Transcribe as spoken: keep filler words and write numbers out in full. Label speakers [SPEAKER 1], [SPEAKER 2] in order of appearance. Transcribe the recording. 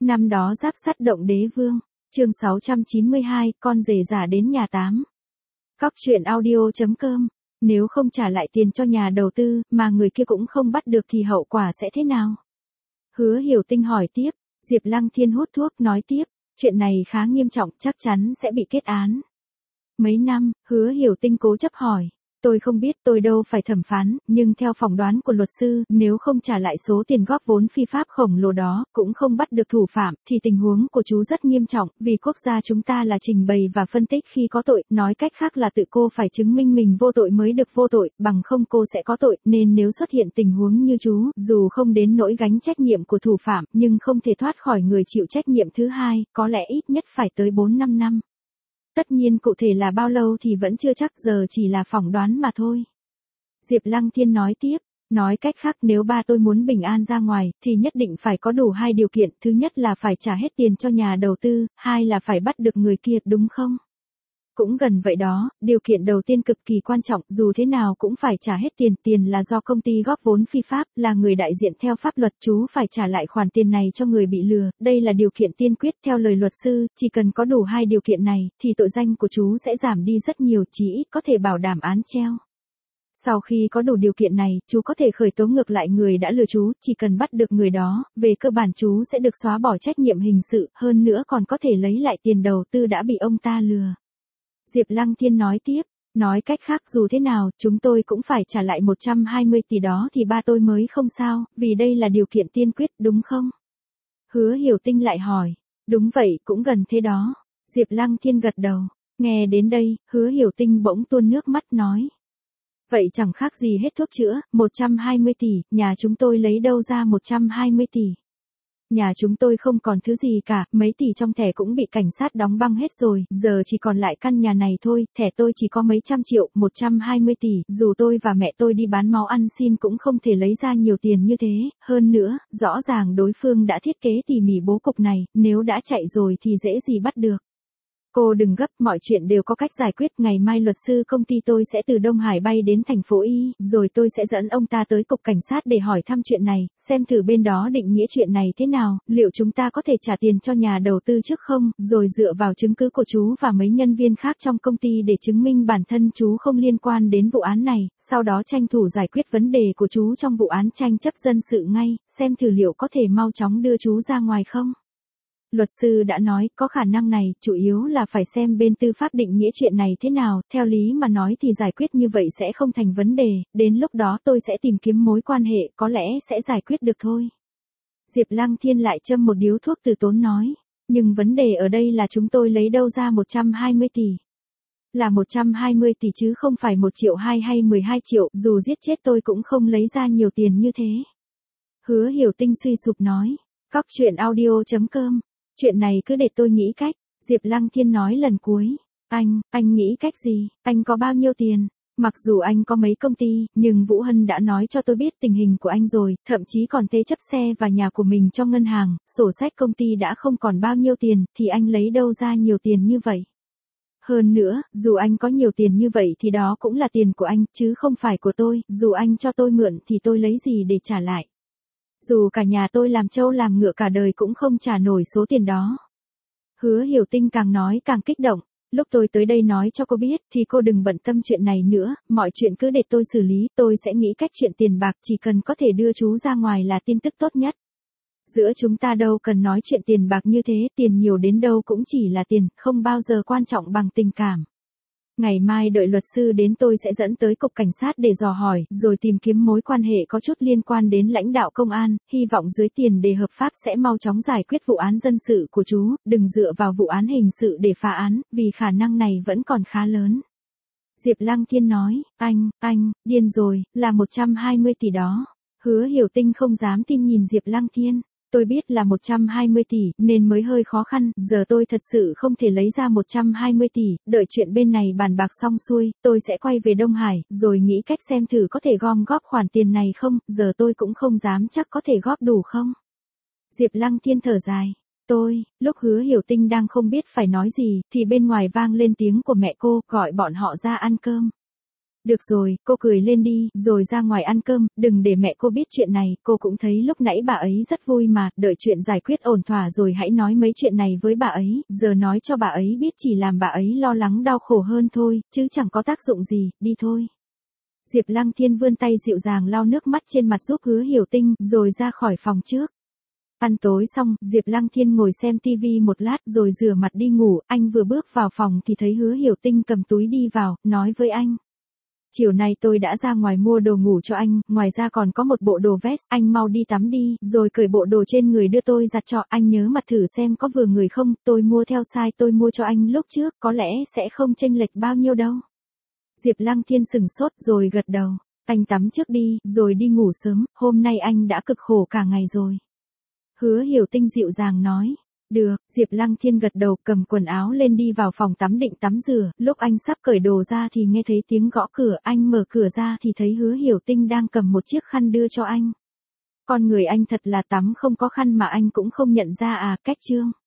[SPEAKER 1] Năm đó Giáp Sắt động đế vương, chương sáu trăm chín mươi hai, con rể giả đến nhà tám. Cóc truyện audio chấm com, nếu không trả lại tiền cho nhà đầu tư, mà người kia cũng không bắt được thì hậu quả sẽ thế nào? Hứa Hiểu Tinh hỏi tiếp, Diệp Lăng Thiên hút thuốc nói tiếp, chuyện này khá nghiêm trọng, chắc chắn sẽ bị kết án. Mấy năm, Hứa Hiểu Tinh cố chấp hỏi, tôi không biết, tôi đâu phải thẩm phán, nhưng theo phỏng đoán của luật sư, nếu không trả lại số tiền góp vốn phi pháp khổng lồ đó, cũng không bắt được thủ phạm, thì tình huống của chú rất nghiêm trọng, vì quốc gia chúng ta là trình bày và phân tích khi có tội, nói cách khác là tự cô phải chứng minh mình vô tội mới được vô tội, bằng không cô sẽ có tội, nên nếu xuất hiện tình huống như chú, dù không đến nỗi gánh trách nhiệm của thủ phạm, nhưng không thể thoát khỏi người chịu trách nhiệm thứ hai, có lẽ ít nhất phải tới bốn năm năm. Tất nhiên cụ thể là bao lâu thì vẫn chưa chắc, giờ chỉ là phỏng đoán mà thôi. Diệp Lăng Thiên nói tiếp, nói cách khác nếu ba tôi muốn bình an ra ngoài, thì nhất định phải có đủ hai điều kiện, thứ nhất là phải trả hết tiền cho nhà đầu tư, hai là phải bắt được người kia, đúng không? Cũng gần vậy đó, điều kiện đầu tiên cực kỳ quan trọng, dù thế nào cũng phải trả hết tiền, tiền là do công ty góp vốn phi pháp, là người đại diện theo pháp luật, chú phải trả lại khoản tiền này cho người bị lừa, đây là điều kiện tiên quyết theo lời luật sư, chỉ cần có đủ hai điều kiện này, thì tội danh của chú sẽ giảm đi rất nhiều, chí ít có thể bảo đảm án treo. Sau khi có đủ điều kiện này, chú có thể khởi tố ngược lại người đã lừa chú, chỉ cần bắt được người đó, về cơ bản chú sẽ được xóa bỏ trách nhiệm hình sự, hơn nữa còn có thể lấy lại tiền đầu tư đã bị ông ta lừa. Diệp Lăng Thiên nói tiếp, nói cách khác dù thế nào, chúng tôi cũng phải trả lại một trăm hai mươi tỷ đó thì ba tôi mới không sao, vì đây là điều kiện tiên quyết, đúng không? Hứa Hiểu Tinh lại hỏi, đúng vậy, cũng gần thế đó. Diệp Lăng Thiên gật đầu, nghe đến đây, Hứa Hiểu Tinh bỗng tuôn nước mắt nói. Vậy chẳng khác gì hết thuốc chữa, một trăm hai mươi tỷ, nhà chúng tôi lấy đâu ra một trăm hai mươi tỷ. Nhà chúng tôi không còn thứ gì cả, mấy tỷ trong thẻ cũng bị cảnh sát đóng băng hết rồi, giờ chỉ còn lại căn nhà này thôi, thẻ tôi chỉ có mấy trăm triệu, một trăm hai mươi tỷ, dù tôi và mẹ tôi đi bán máu ăn xin cũng không thể lấy ra nhiều tiền như thế, hơn nữa, rõ ràng đối phương đã thiết kế tỉ mỉ bố cục này, nếu đã chạy rồi thì dễ gì bắt được. Cô đừng gấp, mọi chuyện đều có cách giải quyết, ngày mai luật sư công ty tôi sẽ từ Đông Hải bay đến thành phố Y, rồi tôi sẽ dẫn ông ta tới cục cảnh sát để hỏi thăm chuyện này, xem thử bên đó định nghĩa chuyện này thế nào, liệu chúng ta có thể trả tiền cho nhà đầu tư trước không, rồi dựa vào chứng cứ của chú và mấy nhân viên khác trong công ty để chứng minh bản thân chú không liên quan đến vụ án này, sau đó tranh thủ giải quyết vấn đề của chú trong vụ án tranh chấp dân sự ngay, xem thử liệu có thể mau chóng đưa chú ra ngoài không. Luật sư đã nói, có khả năng này, chủ yếu là phải xem bên tư pháp định nghĩa chuyện này thế nào, theo lý mà nói thì giải quyết như vậy sẽ không thành vấn đề, đến lúc đó tôi sẽ tìm kiếm mối quan hệ, có lẽ sẽ giải quyết được thôi. Diệp Lăng Thiên lại châm một điếu thuốc từ tốn nói, nhưng vấn đề ở đây là chúng tôi lấy đâu ra một trăm hai mươi tỷ. Là một trăm hai mươi tỷ chứ không phải một triệu hai hay mười hai triệu, dù giết chết tôi cũng không lấy ra nhiều tiền như thế. Hứa Hiểu Tinh suy sụp nói, cóc truyện audio chấm com. Chuyện này cứ để tôi nghĩ cách, Diệp Lăng Thiên nói lần cuối, anh, anh nghĩ cách gì, anh có bao nhiêu tiền, mặc dù anh có mấy công ty, nhưng Vũ Hân đã nói cho tôi biết tình hình của anh rồi, thậm chí còn thế chấp xe và nhà của mình cho ngân hàng, sổ sách công ty đã không còn bao nhiêu tiền, thì anh lấy đâu ra nhiều tiền như vậy. Hơn nữa, dù anh có nhiều tiền như vậy thì đó cũng là tiền của anh, chứ không phải của tôi, dù anh cho tôi mượn thì tôi lấy gì để trả lại. Dù cả nhà tôi làm trâu làm ngựa cả đời cũng không trả nổi số tiền đó. Hứa Hiểu Tinh càng nói càng kích động, lúc tôi tới đây nói cho cô biết thì cô đừng bận tâm chuyện này nữa, mọi chuyện cứ để tôi xử lý, tôi sẽ nghĩ cách chuyện tiền bạc, chỉ cần có thể đưa chú ra ngoài là tin tức tốt nhất. Giữa chúng ta đâu cần nói chuyện tiền bạc như thế, tiền nhiều đến đâu cũng chỉ là tiền, không bao giờ quan trọng bằng tình cảm. Ngày mai đợi luật sư đến tôi sẽ dẫn tới cục cảnh sát để dò hỏi, rồi tìm kiếm mối quan hệ có chút liên quan đến lãnh đạo công an, hy vọng dưới tiền đề hợp pháp sẽ mau chóng giải quyết vụ án dân sự của chú, đừng dựa vào vụ án hình sự để phá án, vì khả năng này vẫn còn khá lớn. Diệp Lăng Thiên nói, anh, anh, điên rồi, là một trăm hai mươi tỷ đó. Hứa Hiểu Tinh không dám tin nhìn Diệp Lăng Thiên. Tôi biết là một trăm hai mươi tỷ, nên mới hơi khó khăn, giờ tôi thật sự không thể lấy ra một trăm hai mươi tỷ, đợi chuyện bên này bàn bạc xong xuôi, tôi sẽ quay về Đông Hải, rồi nghĩ cách xem thử có thể gom góp khoản tiền này không, giờ tôi cũng không dám chắc có thể góp đủ không. Diệp Lăng Thiên thở dài, tôi, lúc Hứa Hiểu Tinh đang không biết phải nói gì, thì bên ngoài vang lên tiếng của mẹ cô, gọi bọn họ ra ăn cơm. Được rồi, cô cười lên đi, rồi ra ngoài ăn cơm, đừng để mẹ cô biết chuyện này, cô cũng thấy lúc nãy bà ấy rất vui mà, đợi chuyện giải quyết ổn thỏa rồi hãy nói mấy chuyện này với bà ấy, giờ nói cho bà ấy biết chỉ làm bà ấy lo lắng đau khổ hơn thôi, chứ chẳng có tác dụng gì, đi thôi. Diệp Lăng Thiên vươn tay dịu dàng lau nước mắt trên mặt giúp Hứa Hiểu Tinh, rồi ra khỏi phòng trước. Ăn tối xong, Diệp Lăng Thiên ngồi xem tivi một lát rồi rửa mặt đi ngủ, anh vừa bước vào phòng thì thấy Hứa Hiểu Tinh cầm túi đi vào, nói với anh. Chiều nay tôi đã ra ngoài mua đồ ngủ cho anh, ngoài ra còn có một bộ đồ vest, anh mau đi tắm đi, rồi cởi bộ đồ trên người đưa tôi giặt cho, anh nhớ mặc thử xem có vừa người không, tôi mua theo size tôi mua cho anh lúc trước, có lẽ sẽ không chênh lệch bao nhiêu đâu. Diệp Lăng Thiên sừng sốt rồi gật đầu, anh tắm trước đi, rồi đi ngủ sớm, hôm nay anh đã cực khổ cả ngày rồi. Hứa Hiểu Tinh dịu dàng nói. Được, Diệp Lăng Thiên gật đầu cầm quần áo lên đi vào phòng tắm định tắm rửa, lúc anh sắp cởi đồ ra thì nghe thấy tiếng gõ cửa, anh mở cửa ra thì thấy Hứa Hiểu Tinh đang cầm một chiếc khăn đưa cho anh. Con người anh thật là tắm không có khăn mà anh cũng không nhận ra à, cách trương.